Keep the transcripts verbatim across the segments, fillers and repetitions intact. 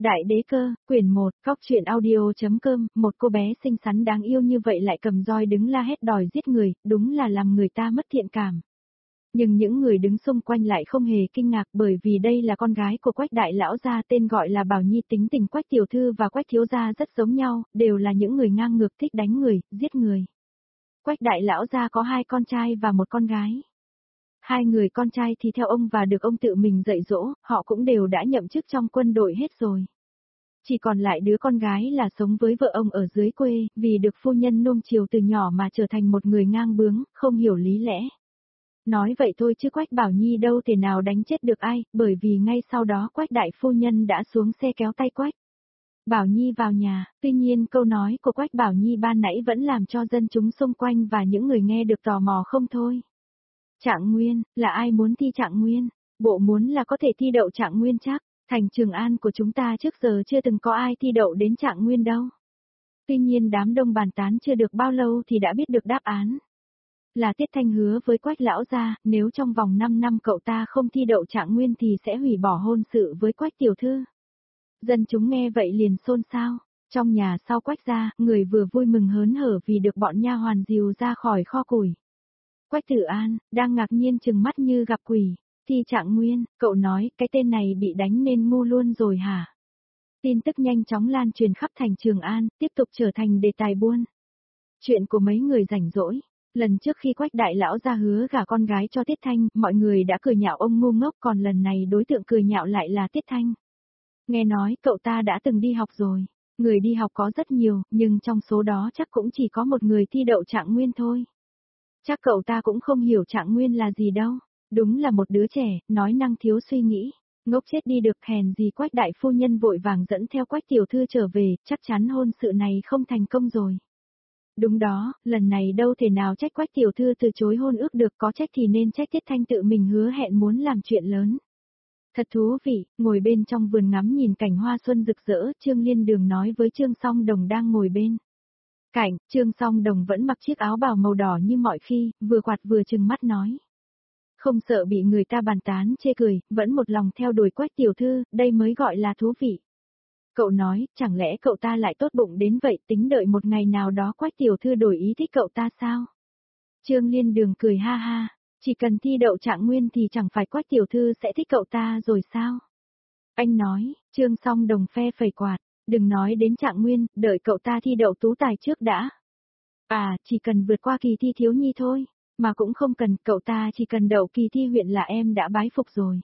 Đại đế cơ, quyển một, Cóc truyện audio.com, một cô bé xinh xắn đáng yêu như vậy lại cầm roi đứng la hét đòi giết người, đúng là làm người ta mất thiện cảm. Nhưng những người đứng xung quanh lại không hề kinh ngạc bởi vì đây là con gái của Quách đại lão gia tên gọi là Bảo Nhi, tính tình Quách tiểu thư và Quách thiếu gia rất giống nhau, đều là những người ngang ngược thích đánh người, giết người. Quách đại lão gia có hai con trai và một con gái. Hai người con trai thì theo ông và được ông tự mình dạy dỗ, họ cũng đều đã nhậm chức trong quân đội hết rồi. Chỉ còn lại đứa con gái là sống với vợ ông ở dưới quê, vì được phu nhân nuông chiều từ nhỏ mà trở thành một người ngang bướng, không hiểu lý lẽ. Nói vậy thôi chứ Quách Bảo Nhi đâu thể nào đánh chết được ai, bởi vì ngay sau đó Quách đại phu nhân đã xuống xe kéo tay Quách Bảo Nhi vào nhà, tuy nhiên câu nói của Quách Bảo Nhi ban nãy vẫn làm cho dân chúng xung quanh và những người nghe được tò mò không thôi. Trạng Nguyên, là ai muốn thi Trạng Nguyên? Bộ muốn là có thể thi đậu Trạng Nguyên chắc, thành Trường An của chúng ta trước giờ chưa từng có ai thi đậu đến Trạng Nguyên đâu. Tuy nhiên đám đông bàn tán chưa được bao lâu thì đã biết được đáp án. Là Tiết Thanh hứa với Quách lão gia, nếu trong vòng năm năm cậu ta không thi đậu Trạng Nguyên thì sẽ hủy bỏ hôn sự với Quách tiểu thư. Dân chúng nghe vậy liền xôn xao. Trong nhà sau Quách gia, người vừa vui mừng hớn hở vì được bọn nha hoàn dìu ra khỏi kho củi. Quách Tử An, đang ngạc nhiên trừng mắt như gặp quỷ. Thi Trạng Nguyên, cậu nói, cái tên này bị đánh nên ngu luôn rồi hả? Tin tức nhanh chóng lan truyền khắp thành Trường An, tiếp tục trở thành đề tài buôn. Chuyện của mấy người rảnh rỗi. Lần trước khi Quách đại lão ra hứa gả con gái cho Tiết Thanh, mọi người đã cười nhạo ông ngu ngốc, còn lần này đối tượng cười nhạo lại là Tiết Thanh. Nghe nói cậu ta đã từng đi học rồi. Người đi học có rất nhiều, nhưng trong số đó chắc cũng chỉ có một người thi đậu Trạng Nguyên thôi. Chắc cậu ta cũng không hiểu Trạng Nguyên là gì đâu. Đúng là một đứa trẻ, nói năng thiếu suy nghĩ. Ngốc chết đi được, hèn gì Quách đại phu nhân vội vàng dẫn theo Quách tiểu thư trở về, chắc chắn hôn sự này không thành công rồi. Đúng đó, lần này đâu thể nào trách Quách tiểu thư từ chối hôn ước được, có trách thì nên trách Tiết Thanh tự mình hứa hẹn muốn làm chuyện lớn. Thật thú vị, ngồi bên trong vườn ngắm nhìn cảnh hoa xuân rực rỡ, Trương Liên Đường nói với Trương Song Đồng đang ngồi bên cạnh, Trương Song Đồng vẫn mặc chiếc áo bào màu đỏ như mọi khi, vừa quạt vừa trừng mắt nói. Không sợ bị người ta bàn tán chê cười, vẫn một lòng theo đuổi Quách tiểu thư, đây mới gọi là thú vị. Cậu nói, chẳng lẽ cậu ta lại tốt bụng đến vậy, tính đợi một ngày nào đó Quách tiểu thư đổi ý thích cậu ta sao? Trương Liên Đường cười ha ha, chỉ cần thi đậu Trạng Nguyên thì chẳng phải Quách tiểu thư sẽ thích cậu ta rồi sao? Anh nói, Trương Song Đồng phe phẩy quạt, đừng nói đến Trạng Nguyên, đợi cậu ta thi đậu tú tài trước đã. À, chỉ cần vượt qua kỳ thi thiếu nhi thôi, mà cũng không cần, cậu ta chỉ cần đậu kỳ thi huyện là em đã bái phục rồi.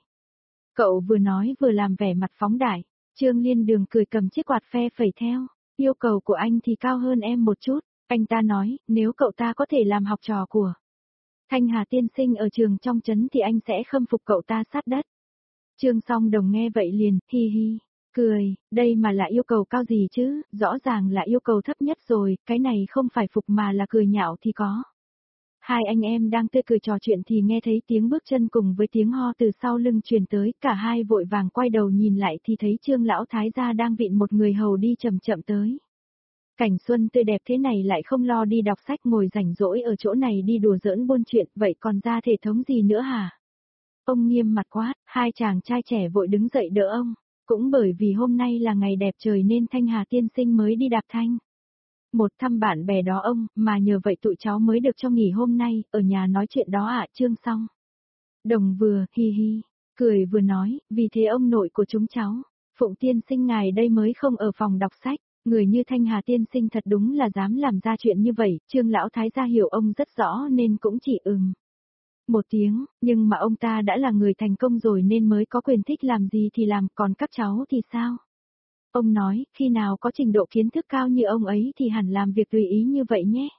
Cậu vừa nói vừa làm vẻ mặt phóng đại. Trương Liên Đường cười cầm chiếc quạt phe phẩy theo, yêu cầu của anh thì cao hơn em một chút, anh ta nói, nếu cậu ta có thể làm học trò của Thanh Hà tiên sinh ở trường trong trấn thì anh sẽ khâm phục cậu ta sát đất. Trương Song Đồng nghe vậy liền, hi hi, cười, đây mà là yêu cầu cao gì chứ, rõ ràng là yêu cầu thấp nhất rồi, cái này không phải phục mà là cười nhạo thì có. Hai anh em đang tươi cười trò chuyện thì nghe thấy tiếng bước chân cùng với tiếng ho từ sau lưng truyền tới, cả hai vội vàng quay đầu nhìn lại thì thấy Trương lão thái gia đang vịn một người hầu đi chậm chậm tới. Cảnh xuân tươi đẹp thế này lại không lo đi đọc sách ngồi rảnh rỗi ở chỗ này đi đùa giỡn buôn chuyện, vậy còn ra thể thống gì nữa hả? Ông nghiêm mặt quát, hai chàng trai trẻ vội đứng dậy đỡ ông, cũng bởi vì hôm nay là ngày đẹp trời nên Thanh Hà tiên sinh mới đi đạp thanh. Một thăm bạn bè đó ông, mà nhờ vậy tụi cháu mới được cho nghỉ hôm nay, ở nhà nói chuyện đó ạ. Trương Song Đồng vừa, hi hi, cười vừa nói, vì thế ông nội của chúng cháu, Phụng tiên sinh ngài đây mới không ở phòng đọc sách, người như Thanh Hà tiên sinh thật đúng là dám làm ra chuyện như vậy, Trương lão thái gia hiểu ông rất rõ nên cũng chỉ ừm một tiếng, nhưng mà ông ta đã là người thành công rồi nên mới có quyền thích làm gì thì làm, còn các cháu thì sao? Ông nói, khi nào có trình độ kiến thức cao như ông ấy thì hẳn làm việc tùy ý như vậy nhé.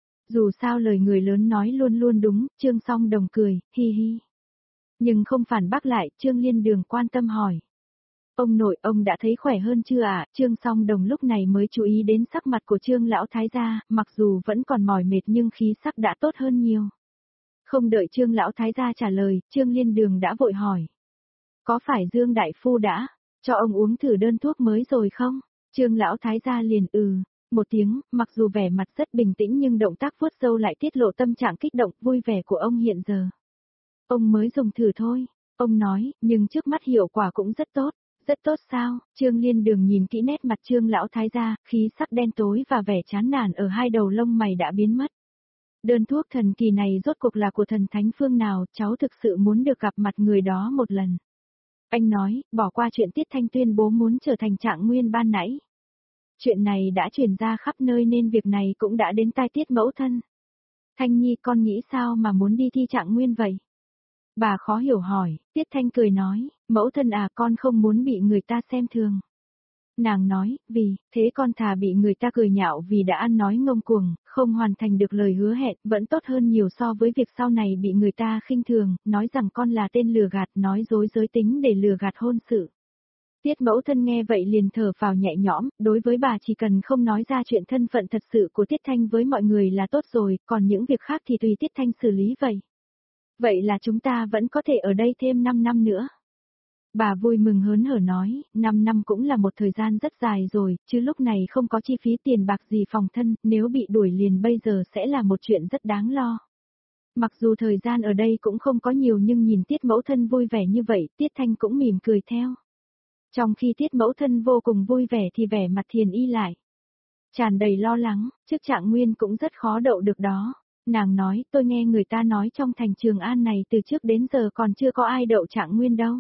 Dù sao lời người lớn nói luôn luôn đúng, Trương Song Đồng cười, hi hi. Nhưng không phản bác lại, Trương Liên Đường quan tâm hỏi. Ông nội, ông đã thấy khỏe hơn chưa ạ? À? Trương Song Đồng lúc này mới chú ý đến sắc mặt của Trương lão thái gia, mặc dù vẫn còn mỏi mệt nhưng khí sắc đã tốt hơn nhiều. Không đợi Trương lão thái gia trả lời, Trương Liên Đường đã vội hỏi. Có phải Dương đại phu đã cho ông uống thử đơn thuốc mới rồi không? Trương lão thái gia liền ừ, một tiếng, mặc dù vẻ mặt rất bình tĩnh nhưng động tác vuốt râu lại tiết lộ tâm trạng kích động, vui vẻ của ông hiện giờ. Ông mới dùng thử thôi, ông nói, nhưng trước mắt hiệu quả cũng rất tốt, Rất tốt sao? Trương Liên Đường nhìn kỹ nét mặt Trương lão thái gia, khí sắc đen tối và vẻ chán nản ở hai đầu lông mày đã biến mất. Đơn thuốc thần kỳ này rốt cuộc là của thần thánh phương nào, cháu thực sự muốn được gặp mặt người đó một lần. Anh nói, bỏ qua chuyện Tiết Thanh tuyên bố muốn trở thành Trạng Nguyên ban nãy. Chuyện này đã truyền ra khắp nơi nên việc này cũng đã đến tai Tiết mẫu thân. Thanh Nhi con nghĩ sao mà muốn đi thi Trạng Nguyên vậy? Bà khó hiểu hỏi, Tiết Thanh cười nói, mẫu thân à con không muốn bị người ta xem thường. Nàng nói, vì, thế con thà bị người ta cười nhạo vì đã ăn nói ngông cuồng, không hoàn thành được lời hứa hẹn, vẫn tốt hơn nhiều so với việc sau này bị người ta khinh thường, nói rằng con là tên lừa gạt, nói dối giới tính để lừa gạt hôn sự. Tiết mẫu thân nghe vậy liền thở phào nhẹ nhõm, đối với bà chỉ cần không nói ra chuyện thân phận thật sự của Tiết Thanh với mọi người là tốt rồi, còn những việc khác thì tùy Tiết Thanh xử lý vậy. Vậy là chúng ta vẫn có thể ở đây thêm năm năm nữa. Bà vui mừng hớn hở nói, năm năm cũng là một thời gian rất dài rồi, chứ lúc này không có chi phí tiền bạc gì phòng thân, nếu bị đuổi liền bây giờ sẽ là một chuyện rất đáng lo. Mặc dù thời gian ở đây cũng không có nhiều nhưng nhìn Tiết mẫu thân vui vẻ như vậy, Tiết Thanh cũng mỉm cười theo. Trong khi Tiết mẫu thân vô cùng vui vẻ thì vẻ mặt Thiền Y lại tràn đầy lo lắng, chức Trạng Nguyên cũng rất khó đậu được đó. Nàng nói, tôi nghe người ta nói trong thành Trường An này từ trước đến giờ còn chưa có ai đậu Trạng Nguyên đâu.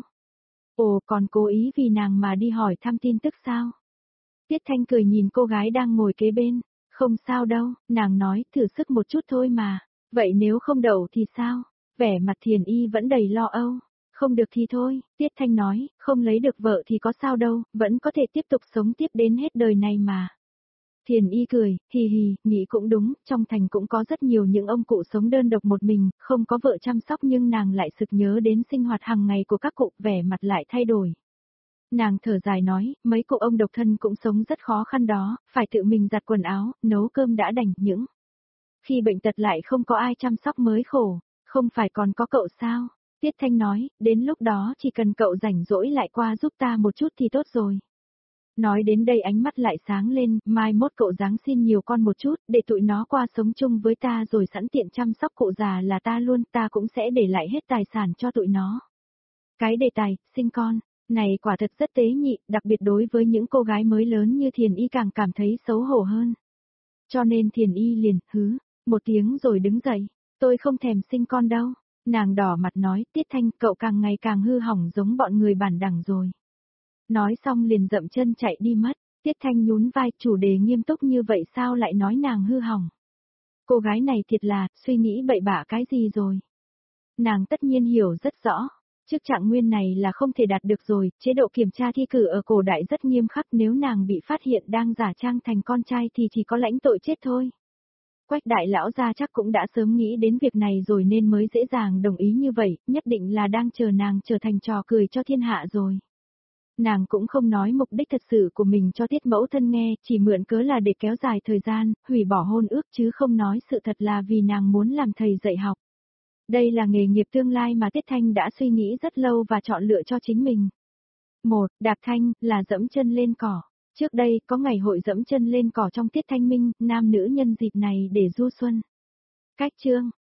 Ồ, còn cố ý vì nàng mà đi hỏi thăm tin tức sao? Tiết Thanh cười nhìn cô gái đang ngồi kế bên, không sao đâu, nàng nói, thử sức một chút thôi mà, vậy nếu không đậu thì sao? Vẻ mặt Thiền Y vẫn đầy lo âu, không được thì thôi, Tiết Thanh nói, không lấy được vợ thì có sao đâu, vẫn có thể tiếp tục sống tiếp đến hết đời này mà. Thiền Y cười, hì hì, nghĩ cũng đúng, trong thành cũng có rất nhiều những ông cụ sống đơn độc một mình, không có vợ chăm sóc nhưng nàng lại sực nhớ đến sinh hoạt hàng ngày của các cụ, vẻ mặt lại thay đổi. Nàng thở dài nói, mấy cụ ông độc thân cũng sống rất khó khăn đó, phải tự mình giặt quần áo, nấu cơm đã đành, những khi bệnh tật lại không có ai chăm sóc mới khổ, không phải còn có cậu sao? Tiết Thanh nói, đến lúc đó chỉ cần cậu rảnh rỗi lại qua giúp ta một chút thì tốt rồi. Nói đến đây ánh mắt lại sáng lên, mai mốt cậu giáng xin nhiều con một chút, để tụi nó qua sống chung với ta rồi sẵn tiện chăm sóc cụ già là ta luôn, ta cũng sẽ để lại hết tài sản cho tụi nó. Cái đề tài, sinh con, này quả thật rất tế nhị, đặc biệt đối với những cô gái mới lớn như Thiền Y càng cảm thấy xấu hổ hơn. Cho nên Thiền Y liền, hứ, một tiếng rồi đứng dậy, tôi không thèm sinh con đâu. Nàng đỏ mặt nói, Tiết Thanh, cậu càng ngày càng hư hỏng giống bọn người bản đẳng rồi. Nói xong liền dậm chân chạy đi mất, Tiết Thanh nhún vai, chủ đề nghiêm túc như vậy sao lại nói nàng hư hỏng. Cô gái này thiệt là, suy nghĩ bậy bạ cái gì rồi. Nàng tất nhiên hiểu rất rõ, chức Trạng Nguyên này là không thể đạt được rồi, chế độ kiểm tra thi cử ở cổ đại rất nghiêm khắc, nếu nàng bị phát hiện đang giả trang thành con trai thì chỉ có lãnh tội chết thôi. Quách đại lão gia chắc cũng đã sớm nghĩ đến việc này rồi nên mới dễ dàng đồng ý như vậy, nhất định là đang chờ nàng trở thành trò cười cho thiên hạ rồi. Nàng cũng không nói mục đích thật sự của mình cho Tiết mẫu thân nghe, chỉ mượn cớ là để kéo dài thời gian, hủy bỏ hôn ước chứ không nói sự thật là vì nàng muốn làm thầy dạy học. Đây là nghề nghiệp tương lai mà Tiết Thanh đã suy nghĩ rất lâu và chọn lựa cho chính mình. Một, đạp thanh, là dẫm chân lên cỏ. Trước đây, có ngày hội dẫm chân lên cỏ trong Tiết Thanh Minh, nam nữ nhân dịp này để du xuân. Cách chương